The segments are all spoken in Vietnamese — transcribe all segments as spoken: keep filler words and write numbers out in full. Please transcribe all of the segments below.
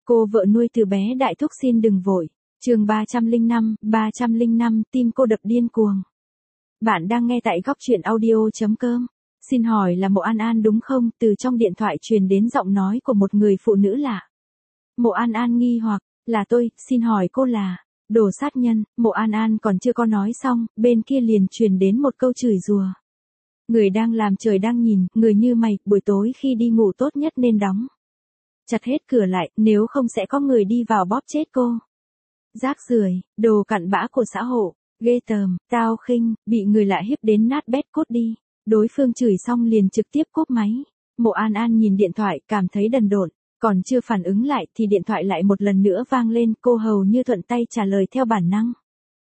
Cô vợ nuôi từ bé đại thúc xin đừng vội. Chương ba trăm lẻ năm, ba trăm lẻ năm, tim cô đập điên cuồng. Bạn đang nghe tại góc truyện audio chấm com. Xin hỏi là Mộ An An đúng không? Từ trong điện thoại truyền đến giọng nói của một người phụ nữ lạ. Mộ An An nghi hoặc, là tôi, xin hỏi cô là đồ sát nhân. Mộ An An còn chưa có nói xong, bên kia liền truyền đến một câu chửi rủa. Người đang làm trời đang nhìn, người như mày, buổi tối khi đi ngủ tốt nhất nên đóng chặt hết cửa lại, nếu không sẽ có người đi vào bóp chết cô. Rác rưởi, đồ cặn bã của xã hội, ghê tởm, tao khinh, bị người lạ hiếp đến nát bét cốt đi. Đối phương chửi xong liền trực tiếp cúp máy. Mộ An An nhìn điện thoại, cảm thấy đần độn, còn chưa phản ứng lại thì điện thoại lại một lần nữa vang lên, cô hầu như thuận tay trả lời theo bản năng.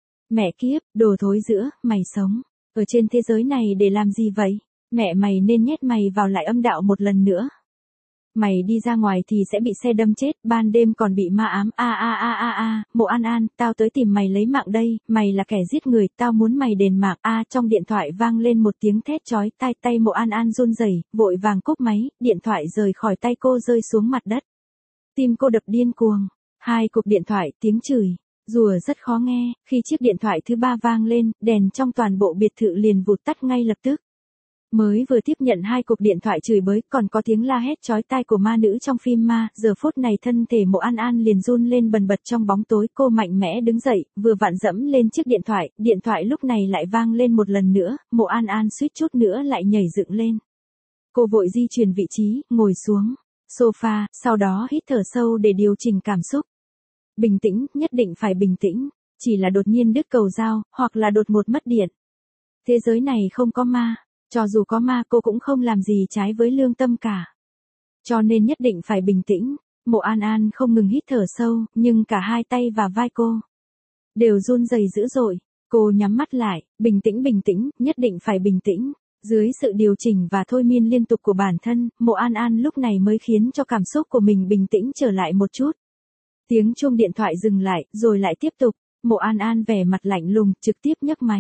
Mẹ kiếp, đồ thối giữa, mày sống ở trên thế giới này để làm gì vậy? Mẹ mày nên nhét mày vào lại âm đạo một lần nữa. Mày đi ra ngoài thì sẽ bị xe đâm chết, ban đêm còn bị ma ám, a a a a a, Mộ An An, tao tới tìm mày lấy mạng đây, mày là kẻ giết người, tao muốn mày đền mạng, a trong điện thoại vang lên một tiếng thét chói tai, tay Mộ An An run rẩy, vội vàng cúp máy, điện thoại rời khỏi tay cô rơi xuống mặt đất. Tim cô đập điên cuồng, hai cuộc điện thoại, tiếng chửi, rủa rất khó nghe, khi chiếc điện thoại thứ ba vang lên, đèn trong toàn bộ biệt thự liền vụt tắt ngay lập tức. Mới vừa tiếp nhận hai cuộc điện thoại chửi bới, còn có tiếng la hét chói tai của ma nữ trong phim ma, giờ phút này thân thể Mộ An An liền run lên bần bật trong bóng tối, cô mạnh mẽ đứng dậy, vừa vặn dẫm lên chiếc điện thoại, điện thoại lúc này lại vang lên một lần nữa, Mộ An An suýt chút nữa lại nhảy dựng lên. Cô vội di chuyển vị trí, ngồi xuống sofa, sau đó hít thở sâu để điều chỉnh cảm xúc. Bình tĩnh, nhất định phải bình tĩnh, chỉ là đột nhiên đứt cầu dao, hoặc là đột ngột mất điện. Thế giới này không có ma. Cho dù có ma cô cũng không làm gì trái với lương tâm cả. Cho nên nhất định phải bình tĩnh. Mộ An An không ngừng hít thở sâu, nhưng cả hai tay và vai cô đều run rẩy dữ dội. Cô nhắm mắt lại, bình tĩnh bình tĩnh, nhất định phải bình tĩnh. Dưới sự điều chỉnh và thôi miên liên tục của bản thân, Mộ An An lúc này mới khiến cho cảm xúc của mình bình tĩnh trở lại một chút. Tiếng chuông điện thoại dừng lại, rồi lại tiếp tục. Mộ An An vẻ mặt lạnh lùng, trực tiếp nhấc máy.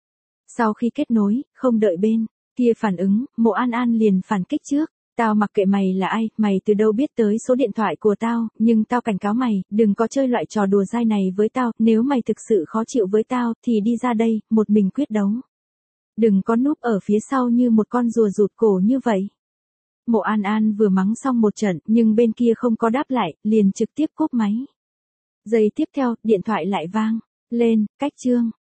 Sau khi kết nối, không đợi bên kia phản ứng, Mộ An An liền phản kích trước. Tao mặc kệ mày là ai, mày từ đâu biết tới số điện thoại của tao, nhưng tao cảnh cáo mày, đừng có chơi loại trò đùa dai này với tao, nếu mày thực sự khó chịu với tao, thì đi ra đây, một mình quyết đấu. Đừng có núp ở phía sau như một con rùa rụt cổ như vậy. Mộ An An vừa mắng xong một trận, nhưng bên kia không có đáp lại, liền trực tiếp cúp máy. Giây tiếp theo, điện thoại lại vang lên, cách chương.